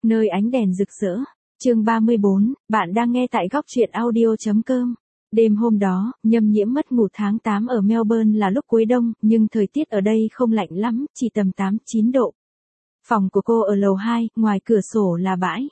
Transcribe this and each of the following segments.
Nơi ánh đèn rực rỡ. Chương 34, bạn đang nghe tại góc truyện audio.com. Đêm hôm đó, Nhâm Nhiễm mất ngủ tháng 8 ở Melbourne là lúc cuối đông, nhưng thời tiết ở đây không lạnh lắm, chỉ tầm 8-9 độ. Phòng của cô ở lầu 2, ngoài cửa sổ là bãi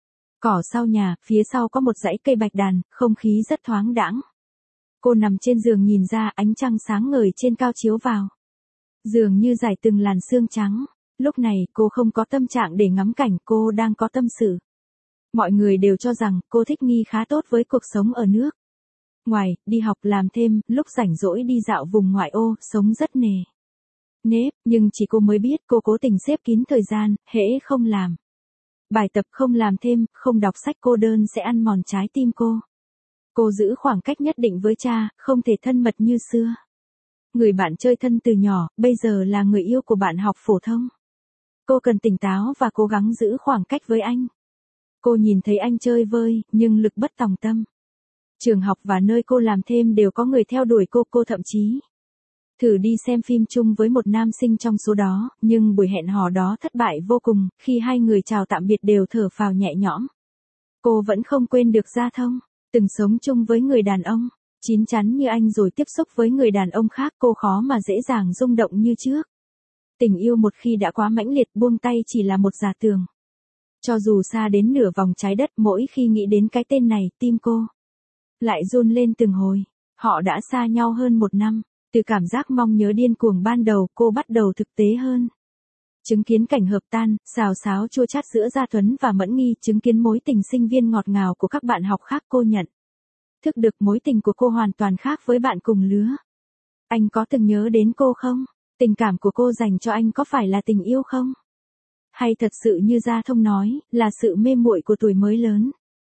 cỏ sau nhà, phía sau có một dãy cây bạch đàn, không khí rất thoáng đãng. Cô nằm trên giường nhìn ra ánh trăng sáng ngời trên cao chiếu vào. Dường như rải từng làn sương trắng. Lúc này cô không có tâm trạng để ngắm cảnh, cô đang có tâm sự. Mọi người đều cho rằng cô thích nghi khá tốt với cuộc sống ở nước ngoài, đi học làm thêm, lúc rảnh rỗi đi dạo vùng ngoại ô, sống rất nề nếp, nhưng chỉ cô mới biết cô cố tình xếp kín thời gian, hễ không làm bài tập, không làm thêm, không đọc sách, cô đơn sẽ ăn mòn trái tim cô. Cô giữ khoảng cách nhất định với cha, không thể thân mật như xưa. Người bạn chơi thân từ nhỏ, bây giờ là người yêu của bạn học phổ thông. Cô cần tỉnh táo và cố gắng giữ khoảng cách với anh. Cô nhìn thấy anh chơi vơi, nhưng lực bất tòng tâm. Trường học và nơi cô làm thêm đều có người theo đuổi cô thậm chí thử đi xem phim chung với một nam sinh trong số đó, nhưng buổi hẹn hò đó thất bại vô cùng, khi hai người chào tạm biệt đều thở phào nhẹ nhõm. Cô vẫn không quên được Gia Thông, từng sống chung với người đàn ông chín chắn như anh rồi tiếp xúc với người đàn ông khác, cô khó mà dễ dàng rung động như trước. Tình yêu một khi đã quá mãnh liệt, buông tay chỉ là một giả tường. Cho dù xa đến nửa vòng trái đất, mỗi khi nghĩ đến cái tên này, tim cô lại run lên từng hồi. Họ đã xa nhau hơn 1 năm, từ cảm giác mong nhớ điên cuồng ban đầu, cô bắt đầu thực tế hơn. Chứng kiến cảnh hợp tan, xào xáo chua chát giữa Gia Tuấn và Mẫn Nghi, chứng kiến mối tình sinh viên ngọt ngào của các bạn học khác, cô nhận thức được mối tình của cô hoàn toàn khác với bạn cùng lứa. Anh có từng nhớ đến cô không? Tình cảm của cô dành cho anh có phải là tình yêu không? Hay thật sự như Gia Thông nói, là sự mê muội của tuổi mới lớn?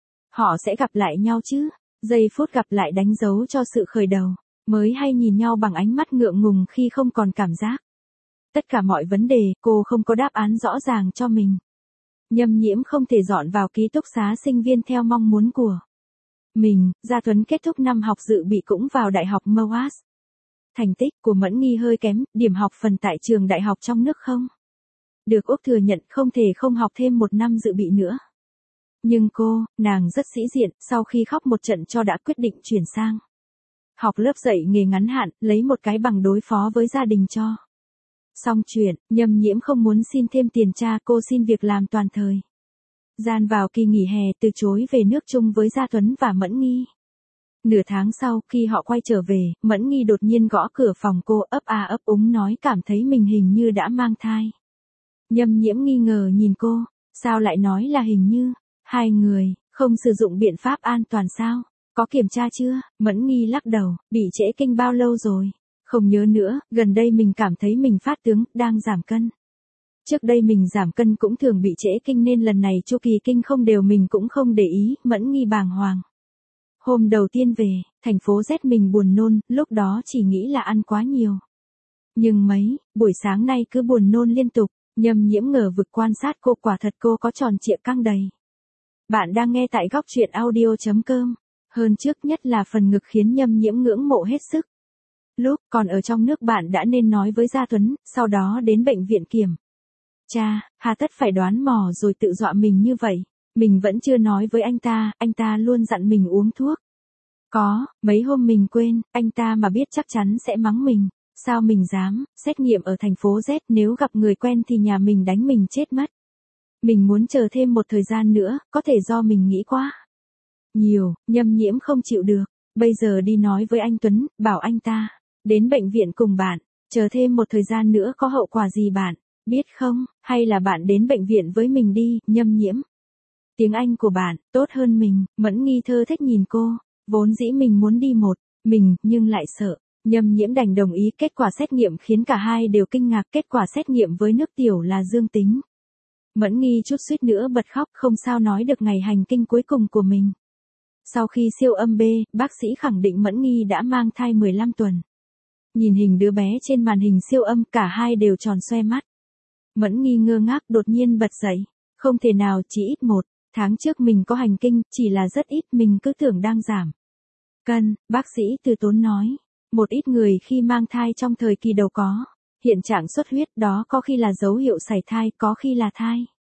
Họ sẽ gặp lại nhau chứ? Giây phút gặp lại đánh dấu cho sự khởi đầu, mới hay nhìn nhau bằng ánh mắt ngượng ngùng khi không còn cảm giác. Tất cả mọi vấn đề, cô không có đáp án rõ ràng cho mình. Nhâm Nhiễm không thể dọn vào ký túc xá sinh viên theo mong muốn của mình. Gia Tuấn kết thúc năm học dự bị cũng vào đại học MOAS. Thành tích của Mẫn Nghi hơi kém, điểm học phần tại trường đại học trong nước không được Úc thừa nhận, không thể không học thêm 1 năm dự bị nữa. Nhưng nàng rất sĩ diện, sau khi khóc một trận cho đã quyết định chuyển sang học lớp dạy nghề ngắn hạn, lấy một cái bằng đối phó với gia đình cho xong chuyện. Nhâm Nhiễm không muốn xin thêm tiền cha, cô xin việc làm toàn thời gian vào kỳ nghỉ hè, từ chối về nước chung với Gia Tuấn và Mẫn Nghi. Nửa tháng sau, khi họ quay trở về, Mẫn Nghi đột nhiên gõ cửa phòng cô, ấp a ấp úng nói cảm thấy mình hình như đã mang thai. Nhâm Nhiễm nghi ngờ nhìn cô, sao lại nói là hình như? Hai người không sử dụng biện pháp an toàn sao? Có kiểm tra chưa? Mẫn Nghi lắc đầu, bị trễ kinh bao lâu rồi? Không nhớ nữa, gần đây mình cảm thấy mình phát tướng, đang giảm cân. Trước đây mình giảm cân cũng thường bị trễ kinh nên lần này chu kỳ kinh không đều mình cũng không để ý. Mẫn Nghi bàng hoàng. Hôm đầu tiên về, thành phố Z mình buồn nôn, lúc đó chỉ nghĩ là ăn quá nhiều. Nhưng buổi sáng nay cứ buồn nôn liên tục. Nhâm Nhiễm ngờ vực quan sát cô, quả thật cô có tròn trịa căng đầy. Bạn đang nghe tại góc truyện audio.com. Hơn trước nhất là phần ngực khiến Nhâm Nhiễm ngưỡng mộ hết sức. Lúc còn ở trong nước bạn đã nên nói với Gia Tuấn, sau đó đến bệnh viện kiểm tra, hà tất phải đoán mò rồi tự dọa mình như vậy. Mình vẫn chưa nói với anh ta luôn dặn mình uống thuốc. Có, mấy hôm mình quên, anh ta mà biết chắc chắn sẽ mắng mình. Sao mình dám, xét nghiệm ở thành phố Z, nếu gặp người quen thì nhà mình đánh mình chết mất. Mình muốn chờ thêm một thời gian nữa, có thể do mình nghĩ quá nhiều. Nhâm Nhiễm không chịu được, bây giờ đi nói với anh Tuấn, bảo anh ta đến bệnh viện cùng bạn, chờ thêm một thời gian nữa có hậu quả gì bạn biết không, hay là bạn đến bệnh viện với mình đi. Nhâm Nhiễm, tiếng Anh của bạn tốt hơn mình. Mẫn Nghi thơ thách nhìn cô, vốn dĩ mình muốn đi mình, nhưng lại sợ. Nhâm Nhiễm đành đồng ý. Kết quả xét nghiệm khiến cả hai đều kinh ngạc, kết quả xét nghiệm với nước tiểu là dương tính. Mẫn Nghi chút suýt nữa bật khóc, không sao nói được ngày hành kinh cuối cùng của mình. Sau khi siêu âm B, bác sĩ khẳng định Mẫn Nghi đã mang thai 15 tuần. Nhìn hình đứa bé trên màn hình siêu âm, cả hai đều tròn xoe mắt. Mẫn Nghi ngơ ngác, đột nhiên bật dậy. Không thể nào, chỉ ít 1 tháng trước mình có hành kinh, chỉ là rất ít, mình cứ tưởng đang giảm cân. Bác sĩ từ tốn nói. Một ít người khi mang thai trong thời kỳ đầu có hiện trạng xuất huyết, đó có khi là dấu hiệu sảy thai, có khi là thai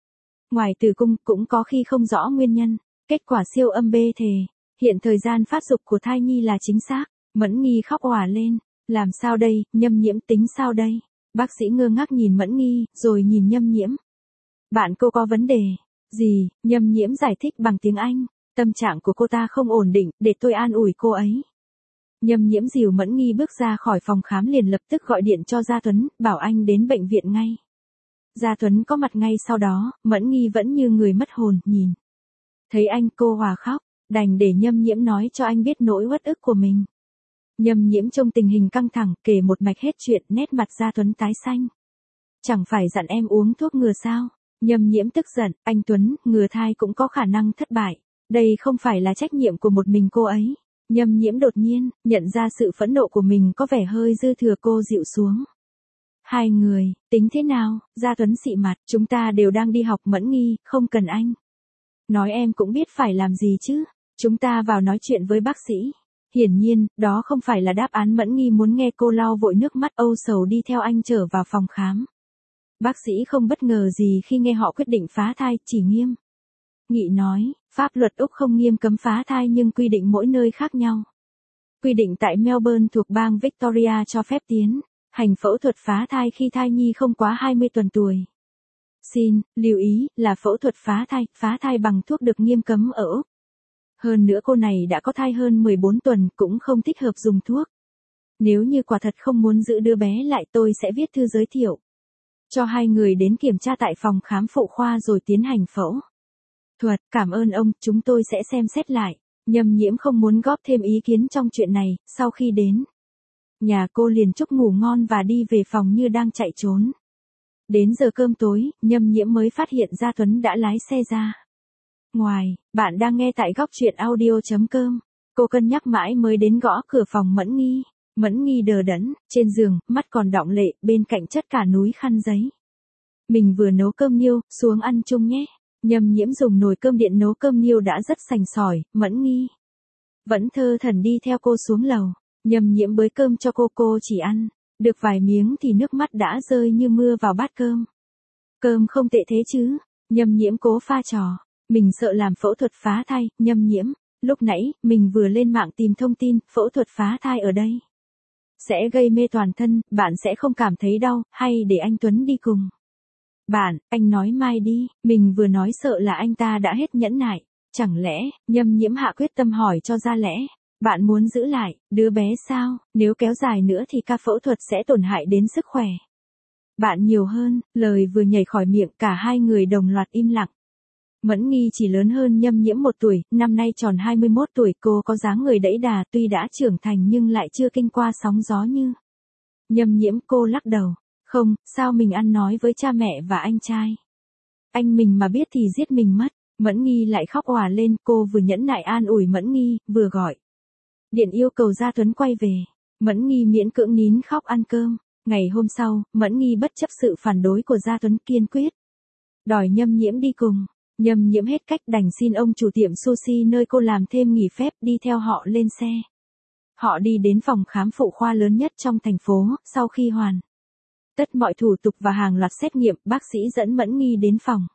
Ngoài tử cung cũng có khi không rõ nguyên nhân. Kết quả siêu âm B thề. Hiện thời gian phát dục của thai nhi là chính xác. Mẫn Nghi khóc òa lên. Làm sao đây, Nhâm Nhiễm tính sao đây? Bác sĩ ngơ ngác nhìn Mẫn Nghi, rồi nhìn Nhâm Nhiễm. Bạn cô có vấn đề. Gì? Nhâm Nhiễm giải thích bằng tiếng Anh. Tâm trạng của cô ta không ổn định, để tôi an ủi cô ấy. Nhâm Nhiễm dìu Mẫn Nghi bước ra khỏi phòng khám liền lập tức gọi điện cho Gia Tuấn, bảo anh đến bệnh viện ngay. Gia Tuấn có mặt ngay sau đó, Mẫn Nghi vẫn như người mất hồn, nhìn. Thấy anh cô hòa khóc, đành để Nhâm Nhiễm nói cho anh biết nỗi uất ức của mình. Nhâm Nhiễm trong tình hình căng thẳng, kể một mạch hết chuyện, nét mặt Gia Tuấn tái xanh. Chẳng phải dặn em uống thuốc ngừa sao? Nhâm Nhiễm tức giận, anh Tuấn, ngừa thai cũng có khả năng thất bại. Đây không phải là trách nhiệm của một mình cô ấy. Nhâm Nhiễm đột nhiên, nhận ra sự phẫn nộ của mình có vẻ hơi dư thừa, cô dịu xuống. Hai người, tính thế nào? Gia Tuấn xị mặt, chúng ta đều đang đi học. Mẫn Nghi, không cần anh. Nói em cũng biết phải làm gì chứ. Chúng ta vào nói chuyện với bác sĩ. Hiển nhiên, đó không phải là đáp án Mẫn Nghi muốn nghe, cô lau vội nước mắt âu sầu đi theo anh trở vào phòng khám. Bác sĩ không bất ngờ gì khi nghe họ quyết định phá thai, chỉ nghiêm nghị nói, pháp luật Úc không nghiêm cấm phá thai nhưng quy định mỗi nơi khác nhau. Quy định tại Melbourne thuộc bang Victoria cho phép tiến hành phẫu thuật phá thai khi thai nhi không quá 20 tuần tuổi. Xin lưu ý là phẫu thuật phá thai bằng thuốc được nghiêm cấm ở Úc. Hơn nữa cô này đã có thai hơn 14 tuần cũng không thích hợp dùng thuốc. Nếu như quả thật không muốn giữ đứa bé lại, tôi sẽ viết thư giới thiệu cho hai người đến kiểm tra tại phòng khám phụ khoa rồi tiến hành phẫu thuật. Cảm ơn ông, chúng tôi sẽ xem xét lại. Nhâm Nhiễm không muốn góp thêm ý kiến trong chuyện này, sau khi đến nhà cô liền chúc ngủ ngon và đi về phòng như đang chạy trốn. Đến giờ cơm tối, Nhâm Nhiễm mới phát hiện Gia Tuấn đã lái xe ra. Ngoài, bạn đang nghe tại góc truyện audio.com. Cô cân nhắc mãi mới đến gõ cửa phòng Mẫn Nghi. Mẫn Nghi đờ đẫn, trên giường, mắt còn đọng lệ, bên cạnh chất cả núi khăn giấy. Mình vừa nấu cơm niêu, xuống ăn chung nhé. Nhâm Nhiễm dùng nồi cơm điện nấu cơm niêu đã rất sành sỏi, Mẫn Nghi vẫn thơ thẩn đi theo cô xuống lầu. Nhâm Nhiễm bới cơm cho cô chỉ ăn được vài miếng thì nước mắt đã rơi như mưa vào bát cơm. Cơm không tệ thế chứ? Nhâm Nhiễm cố pha trò. Mình sợ làm phẫu thuật phá thai. Nhâm Nhiễm, lúc nãy, mình vừa lên mạng tìm thông tin, phẫu thuật phá thai ở đây sẽ gây mê toàn thân, bạn sẽ không cảm thấy đau, hay để anh Tuấn đi cùng? Bạn, anh nói mai đi, mình vừa nói sợ là anh ta đã hết nhẫn nại. Chẳng lẽ, Nhâm Nhiễm hạ quyết tâm hỏi cho ra lẽ. Bạn muốn giữ lại đứa bé sao? Nếu kéo dài nữa thì ca phẫu thuật sẽ tổn hại đến sức khỏe bạn nhiều hơn. Lời vừa nhảy khỏi miệng, cả hai người đồng loạt im lặng. Mẫn Nghi chỉ lớn hơn Nhâm Nhiễm 1 tuổi, năm nay tròn 21 tuổi, cô có dáng người đẫy đà, tuy đã trưởng thành nhưng lại chưa kinh qua sóng gió như Nhâm Nhiễm. Cô lắc đầu. Không, sao mình ăn nói với cha mẹ và anh trai. Anh mình mà biết thì giết mình mất. Mẫn Nghi lại khóc òa lên, cô vừa nhẫn nại an ủi Mẫn Nghi, vừa gọi điện yêu cầu Gia Tuấn quay về. Mẫn Nghi miễn cưỡng nín khóc ăn cơm. Ngày hôm sau, Mẫn Nghi bất chấp sự phản đối của Gia Tuấn, kiên quyết đòi Nhâm Nhiễm đi cùng. Nhâm Nhiễm hết cách đành xin ông chủ tiệm sushi nơi cô làm thêm nghỉ phép đi theo họ lên xe. Họ đi đến phòng khám phụ khoa lớn nhất trong thành phố. Sau khi hoàn tất mọi thủ tục và hàng loạt xét nghiệm, bác sĩ dẫn Mẫn Nghi đến phòng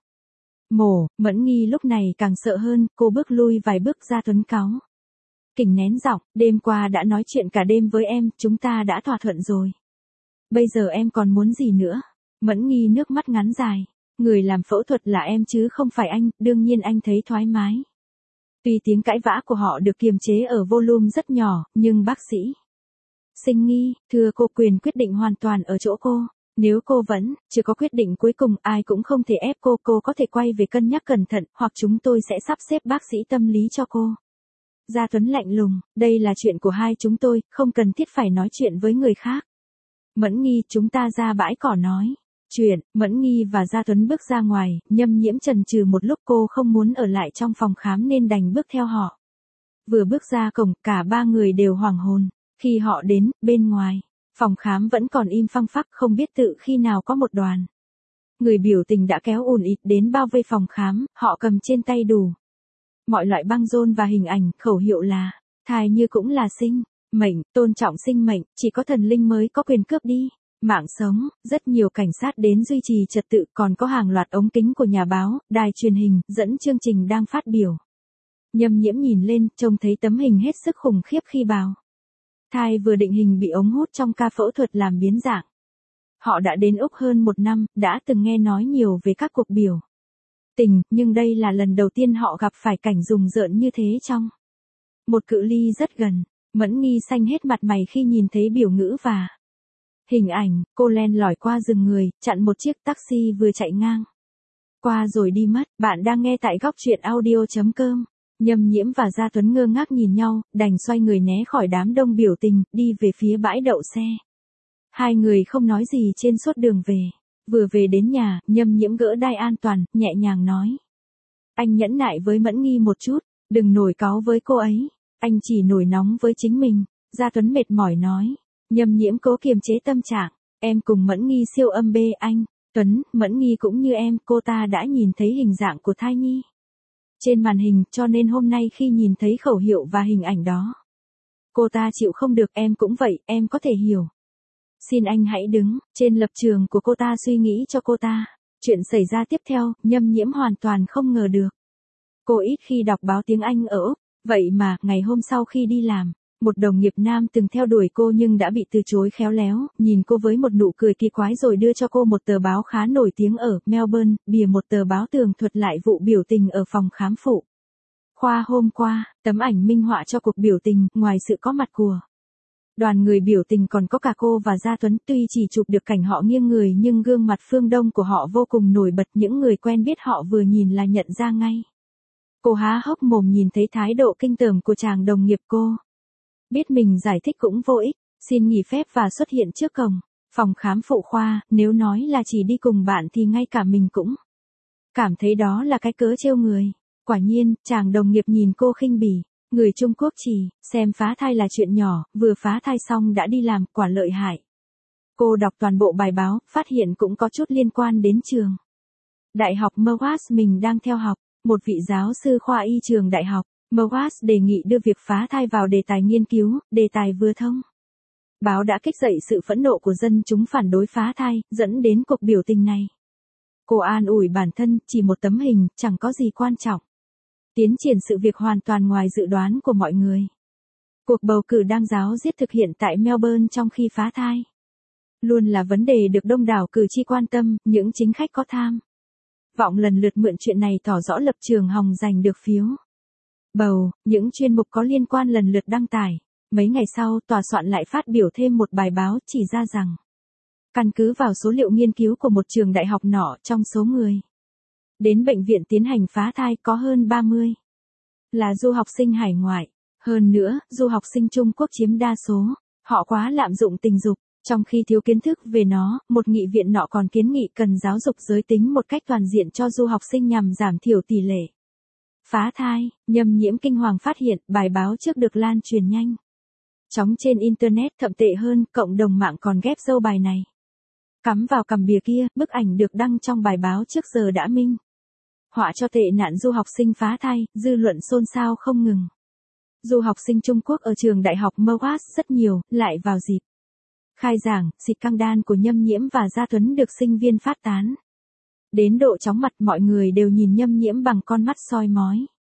mổ. Mẫn Nghi lúc này càng sợ hơn, cô bước lui vài bước. Gia Tuấn cáu kỉnh nén giọng, đêm qua đã nói chuyện cả đêm với em, chúng ta đã thỏa thuận rồi. Bây giờ em còn muốn gì nữa? Mẫn Nghi nước mắt ngắn dài. Người làm phẫu thuật là em chứ không phải anh, đương nhiên anh thấy thoải mái. Tuy tiếng cãi vã của họ được kiềm chế ở volume rất nhỏ, nhưng bác sĩ Sinh nghi, thưa cô, quyền quyết định hoàn toàn ở chỗ cô. Nếu cô vẫn chưa có quyết định cuối cùng, ai cũng không thể ép cô có thể quay về cân nhắc cẩn thận, hoặc chúng tôi sẽ sắp xếp bác sĩ tâm lý cho cô. Gia Tuấn lạnh lùng, đây là chuyện của hai chúng tôi, không cần thiết phải nói chuyện với người khác. Mẫn Nghi, chúng ta ra bãi cỏ nói chuyện. Mẫn Nghi và Gia Tuấn bước ra ngoài, Nhâm Nhiễm chần chừ một lúc, cô không muốn ở lại trong phòng khám nên đành bước theo họ. Vừa bước ra cổng, cả ba người đều hoảng hồn. Khi họ đến, bên ngoài phòng khám vẫn còn im phăng phắc, không biết tự khi nào có một đoàn người biểu tình đã kéo ùn ịt đến bao vây phòng khám, họ cầm trên tay đủ mọi loại băng rôn và hình ảnh, khẩu hiệu là thai như cũng là sinh mệnh, tôn trọng sinh mệnh, chỉ có thần linh mới có quyền cướp đi. Mạng sống, rất nhiều cảnh sát đến duy trì trật tự, còn có hàng loạt ống kính của nhà báo, đài truyền hình, dẫn chương trình đang phát biểu. Nhâm Nhiễm nhìn lên, trông thấy tấm hình hết sức khủng khiếp khi bào thai vừa định hình bị ống hút trong ca phẫu thuật làm biến dạng. Họ đã đến Úc hơn 1 năm, đã từng nghe nói nhiều về các cuộc biểu tình, nhưng đây là lần đầu tiên họ gặp phải cảnh rùng rợn như thế trong một cự ly rất gần. Mẫn Nghi xanh hết mặt mày khi nhìn thấy biểu ngữ và hình ảnh. Cô len lỏi qua rừng người, chặn một chiếc taxi vừa chạy ngang qua rồi đi mất. Bạn đang nghe tại góc truyện audio.com. Nhâm Nhiễm và Gia Tuấn ngơ ngác nhìn nhau, đành xoay người né khỏi đám đông biểu tình, đi về phía bãi đậu xe. Hai người không nói gì trên suốt đường về. Vừa về đến nhà, Nhâm Nhiễm gỡ đai an toàn, nhẹ nhàng nói. Anh nhẫn nại với Mẫn Nghi một chút, đừng nổi cáu với cô ấy. Anh chỉ nổi nóng với chính mình. Gia Tuấn mệt mỏi nói. Nhâm Nhiễm cố kiềm chế tâm trạng. Em cùng Mẫn Nghi siêu âm bê anh. Tuấn, Mẫn Nghi cũng như em, cô ta đã nhìn thấy hình dạng của thai nhi trên màn hình, cho nên hôm nay khi nhìn thấy khẩu hiệu và hình ảnh đó, cô ta chịu không được. Em cũng vậy, em có thể hiểu. Xin anh hãy đứng trên lập trường của cô ta, suy nghĩ cho cô ta. Chuyện xảy ra tiếp theo, Nhâm Nhiễm hoàn toàn không ngờ được. Cô ít khi đọc báo tiếng Anh ở Úc, vậy mà, ngày hôm sau khi đi làm, một đồng nghiệp nam từng theo đuổi cô nhưng đã bị từ chối khéo léo, nhìn cô với một nụ cười kỳ quái rồi đưa cho cô một tờ báo khá nổi tiếng ở Melbourne, bìa một tờ báo tường thuật lại vụ biểu tình ở phòng khám phụ khoa hôm qua. Tấm ảnh minh họa cho cuộc biểu tình, ngoài sự có mặt của đoàn người biểu tình còn có cả cô và Gia Tuấn. Tuy chỉ chụp được cảnh họ nghiêng người nhưng gương mặt phương Đông của họ vô cùng nổi bật, những người quen biết họ vừa nhìn là nhận ra ngay. Cô há hốc mồm nhìn thấy thái độ kinh tởm của chàng đồng nghiệp cô. Biết mình giải thích cũng vô ích, xin nghỉ phép và xuất hiện trước cổng phòng khám phụ khoa. Nếu nói là chỉ đi cùng bạn thì ngay cả mình cũng cảm thấy đó là cái cớ trêu người. Quả nhiên, chàng đồng nghiệp nhìn cô khinh bỉ. Người Trung Quốc chỉ xem phá thai là chuyện nhỏ, vừa phá thai xong đã đi làm, quả lợi hại. Cô đọc toàn bộ bài báo, phát hiện cũng có chút liên quan đến trường đại học Murdoch mình đang theo học. Một vị giáo sư khoa y trường đại học Murdoch đề nghị đưa việc phá thai vào đề tài nghiên cứu. Đề tài vừa thông báo đã kích dậy sự phẫn nộ của dân chúng phản đối phá thai, dẫn đến cuộc biểu tình này. Cô an ủi bản thân, chỉ một tấm hình, chẳng có gì quan trọng. Tiến triển sự việc hoàn toàn ngoài dự đoán của mọi người. Cuộc bầu cử đang ráo riết thực hiện tại Melbourne trong khi phá thai luôn là vấn đề được đông đảo cử tri quan tâm. Những chính khách có tham vọng lần lượt mượn chuyện này tỏ rõ lập trường hòng giành được phiếu bầu. Những chuyên mục có liên quan lần lượt đăng tải. Mấy ngày sau, tòa soạn lại phát biểu thêm một bài báo chỉ ra rằng, căn cứ vào số liệu nghiên cứu của một trường đại học nọ, trong số người đến bệnh viện tiến hành phá thai có hơn 30 là du học sinh hải ngoại. Hơn nữa, du học sinh Trung Quốc chiếm đa số. Họ quá lạm dụng tình dục, trong khi thiếu kiến thức về nó. Một nghị viện nọ còn kiến nghị cần giáo dục giới tính một cách toàn diện cho du học sinh nhằm giảm thiểu tỷ lệ phá thai. Nhâm Nhiễm kinh hoàng phát hiện bài báo trước được lan truyền nhanh chóng trên Internet. Thậm tệ hơn, cộng đồng mạng còn ghép dâu bài này cắm vào cằm bìa kia. Bức ảnh được đăng trong bài báo trước giờ đã minh họa cho tệ nạn du học sinh phá thai. Dư luận xôn xao không ngừng. Du học sinh Trung Quốc ở trường đại học Murdoch rất nhiều, lại vào dịp khai giảng, xịt căng đan của Nhâm Nhiễm và Gia Tuấn được sinh viên phát tán đến độ chóng mặt. Mọi người đều nhìn Nhâm Nhiễm bằng con mắt soi mói.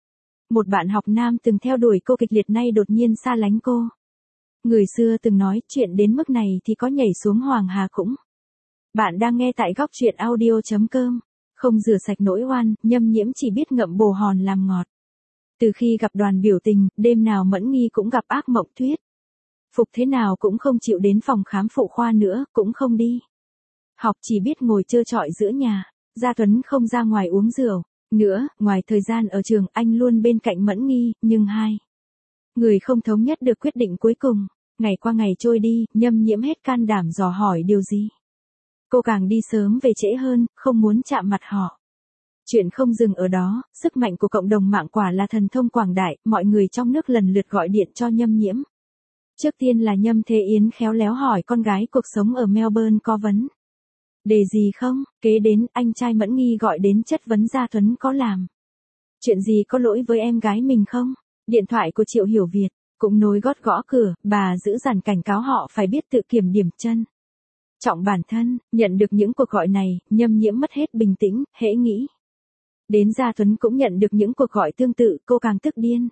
Một bạn học nam từng theo đuổi cô kịch liệt nay đột nhiên xa lánh cô. Người xưa từng nói chuyện đến mức này thì có nhảy xuống Hoàng Hà cũng. Bạn đang nghe tại góc truyện audio.com. Không rửa sạch nỗi oan, Nhâm Nhiễm chỉ biết ngậm bồ hòn làm ngọt. Từ khi gặp đoàn biểu tình, đêm nào Mẫn Nghi cũng gặp ác mộng thuyết phục thế nào cũng không chịu đến phòng khám phụ khoa nữa, cũng không đi học, chỉ biết ngồi trơ trọi giữa nhà. Gia Tuấn không ra ngoài uống rượu nữa. Ngoài thời gian ở trường, anh luôn bên cạnh Mẫn Nghi, nhưng hai người không thống nhất được quyết định cuối cùng. Ngày qua ngày trôi đi, Nhâm Nhiễm hết can đảm dò hỏi điều gì. Cô càng đi sớm về trễ hơn, không muốn chạm mặt họ. Chuyện không dừng ở đó, sức mạnh của cộng đồng mạng quả là thần thông quảng đại. Mọi người trong nước lần lượt gọi điện cho Nhâm Nhiễm. Trước tiên là Nhâm Thế Yến khéo léo hỏi con gái cuộc sống ở Melbourne có vấn đề gì không. Kế đến, anh trai Mẫn Nghi gọi đến chất vấn Gia Tuấn có làm chuyện gì có lỗi với em gái mình không. Điện thoại của Triệu Hiểu Việt cũng nối gót gõ cửa. Bà giữ dằn cảnh cáo họ phải biết tự kiểm điểm chân trọng bản thân, nhận được những cuộc gọi này, Nhâm Nhiễm mất hết bình tĩnh, hễ nghĩ. Đến Gia Tuấn cũng nhận được những cuộc gọi tương tự, cô càng tức điên.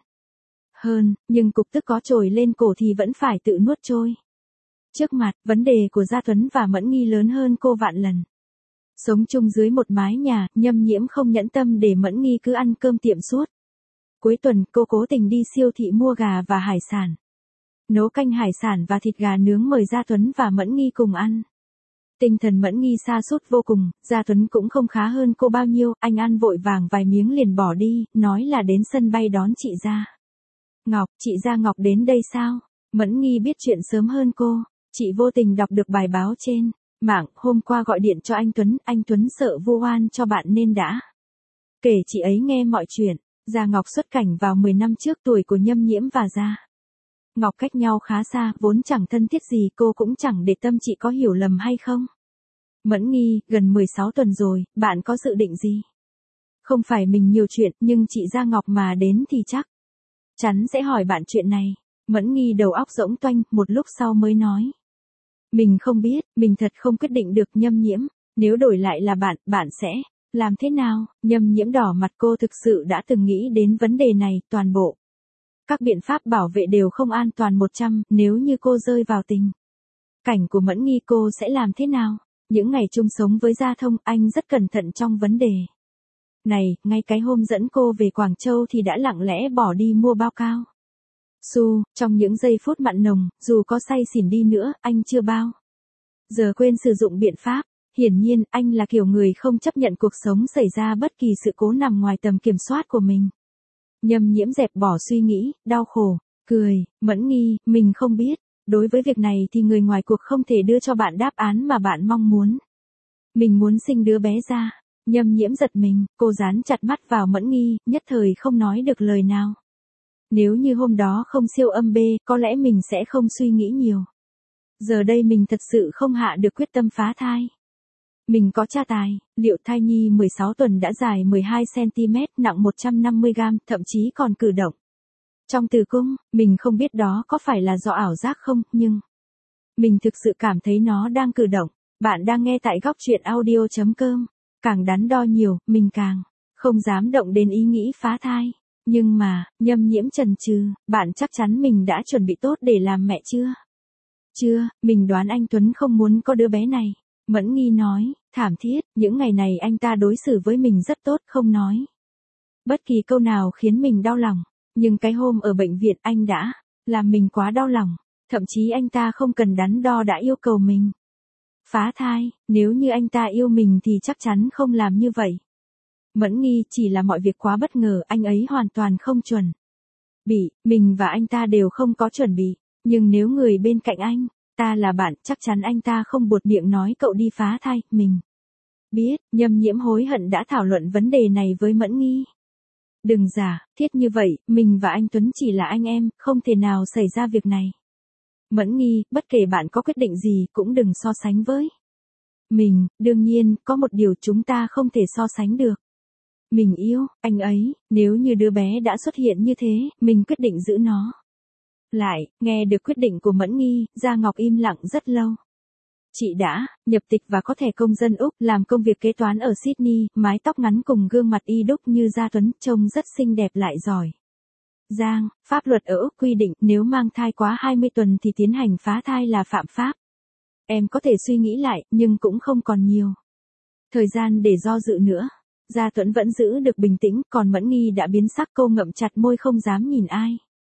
Hơn, nhưng cục tức có trồi lên cổ thì vẫn phải tự nuốt trôi. Trước mặt, vấn đề của Gia Tuấn và Mẫn Nghi lớn hơn cô vạn lần. Sống chung dưới một mái nhà, Nhâm Nhiễm không nhẫn tâm để Mẫn Nghi cứ ăn cơm tiệm suốt. Cuối tuần, cô cố tình đi siêu thị mua gà và hải sản. Nấu canh hải sản và thịt gà nướng mời Gia Tuấn và Mẫn Nghi cùng ăn. Tinh thần Mẫn Nghi sa sút vô cùng, Gia Tuấn cũng không khá hơn cô bao nhiêu, anh ăn vội vàng vài miếng liền bỏ đi, nói là đến sân bay đón chị Gia. Ngọc, chị Gia Ngọc đến đây sao? Mẫn Nghi biết chuyện sớm hơn cô, chị vô tình đọc được bài báo trên mạng, hôm qua gọi điện cho anh Tuấn sợ vu oan cho bạn nên đã kể chị ấy nghe mọi chuyện. Gia Ngọc xuất cảnh vào 10 năm trước, tuổi của Nhâm Nhiễm và Gia Ngọc cách nhau khá xa, vốn chẳng thân thiết gì, cô cũng chẳng để tâm chị có hiểu lầm hay không. Mẫn Nghi, gần 16 tuần rồi, bạn có dự định gì? Không phải mình nhiều chuyện, nhưng chị Gia Ngọc mà đến thì chắc chắn sẽ hỏi bạn chuyện này. Mẫn Nghi đầu óc rỗng toanh, một lúc sau mới nói. Mình không biết, mình thật không quyết định được. Nhâm Nhiễm, nếu đổi lại là bạn sẽ làm thế nào? Nhâm Nhiễm đỏ mặt, cô thực sự đã từng nghĩ đến vấn đề này, toàn bộ các biện pháp bảo vệ đều không an toàn 100, nếu như cô rơi vào tình cảnh của Mẫn Nghi cô sẽ làm thế nào? Những ngày chung sống với Gia Thông, anh rất cẩn thận trong vấn đề này, ngay cái hôm dẫn cô về Quảng Châu thì đã lặng lẽ bỏ đi mua bao cao su, trong những giây phút mặn nồng, dù có say xỉn đi nữa, anh chưa bao giờ quên sử dụng biện pháp. Hiển nhiên, anh là kiểu người không chấp nhận cuộc sống xảy ra bất kỳ sự cố nằm ngoài tầm kiểm soát của mình. Nhâm Nhiễm dẹp bỏ suy nghĩ, đau khổ, cười. Mẫn Nghi, mình không biết. Đối với việc này thì người ngoài cuộc không thể đưa cho bạn đáp án mà bạn mong muốn. Mình muốn sinh đứa bé ra. Nhâm Nhiễm giật mình, cô dán chặt mắt vào Mẫn Nghi, nhất thời không nói được lời nào. Nếu như hôm đó không siêu âm B, có lẽ mình sẽ không suy nghĩ nhiều. Giờ đây mình thật sự không hạ được quyết tâm phá thai. Mình có tra tài, liệu thai nhi 16 tuần đã dài 12cm, nặng 150g, thậm chí còn cử động trong tử cung. Mình không biết đó có phải là do ảo giác không, nhưng mình thực sự cảm thấy nó đang cử động. Bạn đang nghe tại góc truyện audio.com. Càng đắn đo nhiều, mình càng không dám động đến ý nghĩ phá thai. Nhưng mà, Nhâm Nhiễm chần chừ, bạn chắc chắn mình đã chuẩn bị tốt để làm mẹ chưa? Chưa, mình đoán anh Tuấn không muốn có đứa bé này. Mẫn Nghi nói, thảm thiết, những ngày này anh ta đối xử với mình rất tốt, không nói bất kỳ câu nào khiến mình đau lòng. Nhưng cái hôm ở bệnh viện anh đã làm mình quá đau lòng. Thậm chí anh ta không cần đắn đo đã yêu cầu mình phá thai. Nếu như anh ta yêu mình thì chắc chắn không làm như vậy. Mẫn Nghi, chỉ là mọi việc quá bất ngờ, anh ấy hoàn toàn không chuẩn bị, mình và anh ta đều không có chuẩn bị. Nhưng nếu người bên cạnh anh ta là bạn, chắc chắn anh ta không buột miệng nói cậu đi phá thai. Mình biết. Nhâm Nhiễm hối hận đã thảo luận vấn đề này với Mẫn Nghi. Đừng giả thiết như vậy, mình và anh Tuấn chỉ là anh em, không thể nào xảy ra việc này. Mẫn Nghi, bất kể bạn có quyết định gì cũng đừng so sánh với mình. Đương nhiên, có một điều chúng ta không thể so sánh được. Mình yêu anh ấy, nếu như đứa bé đã xuất hiện như thế, mình quyết định giữ nó lại. Nghe được quyết định của Mẫn Nghi, Gia Ngọc im lặng rất lâu. Chị đã nhập tịch và có thẻ công dân Úc, làm công việc kế toán ở Sydney, mái tóc ngắn cùng gương mặt y đúc như Gia Tuấn, trông rất xinh đẹp lại giỏi giang. Pháp luật ở Úc quy định, nếu mang thai quá 20 tuần thì tiến hành phá thai là phạm pháp. Em có thể suy nghĩ lại, nhưng cũng không còn nhiều thời gian để do dự nữa. Gia Tuấn vẫn giữ được bình tĩnh, còn Mẫn Nghi đã biến sắc, cô ngậm chặt môi không dám nhìn ai.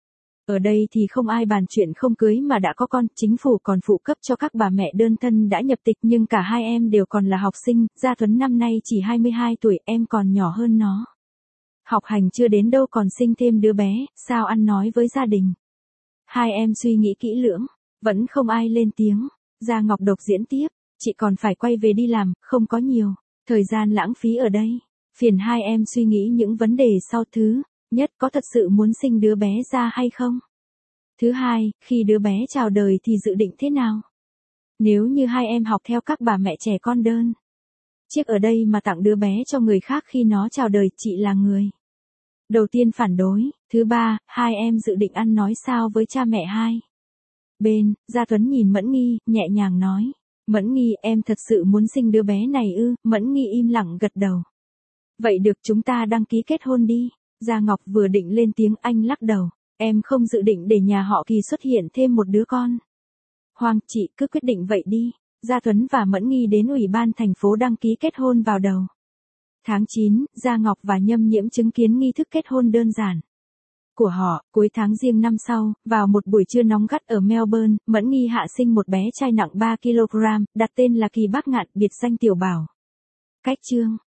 Ở đây thì không ai bàn chuyện không cưới mà đã có con, chính phủ còn phụ cấp cho các bà mẹ đơn thân đã nhập tịch, nhưng cả hai em đều còn là học sinh. Gia Tuấn năm nay chỉ 22 tuổi, em còn nhỏ hơn nó. Học hành chưa đến đâu còn sinh thêm đứa bé, sao ăn nói với gia đình? Hai em suy nghĩ kỹ lưỡng, vẫn không ai lên tiếng. Gia Ngọc độc diễn tiếp, chị còn phải quay về đi làm, không có nhiều thời gian lãng phí ở đây. Phiền hai em suy nghĩ những vấn đề sau. Thứ nhất, có thật sự muốn sinh đứa bé ra hay không? Thứ hai, khi đứa bé chào đời thì dự định thế nào? Nếu như hai em học theo các bà mẹ trẻ con đơn chiếc ở đây mà tặng đứa bé cho người khác khi nó chào đời, chị là người đầu tiên phản đối. Thứ ba, hai em dự định ăn nói sao với cha mẹ hai bên? Gia Tuấn nhìn Mẫn Nghi, nhẹ nhàng nói. Mẫn Nghi, em thật sự muốn sinh đứa bé này ư? Mẫn Nghi im lặng gật đầu. Vậy được, chúng ta đăng ký kết hôn đi. Gia Ngọc vừa định lên tiếng, anh lắc đầu. Em không dự định để nhà họ Kỳ xuất hiện thêm một đứa con. Hoàng, chị cứ quyết định vậy đi. Gia Tuấn và Mẫn Nghi đến Ủy ban thành phố đăng ký kết hôn vào đầu tháng 9, Gia Ngọc và Nhâm Nhiễm chứng kiến nghi thức kết hôn đơn giản của họ. Cuối tháng Giêng năm sau, vào một buổi trưa nóng gắt ở Melbourne, Mẫn Nghi hạ sinh một bé trai nặng 3 kg, đặt tên là Kỳ Bác Ngạn, biệt danh Tiểu Bảo. Cách chương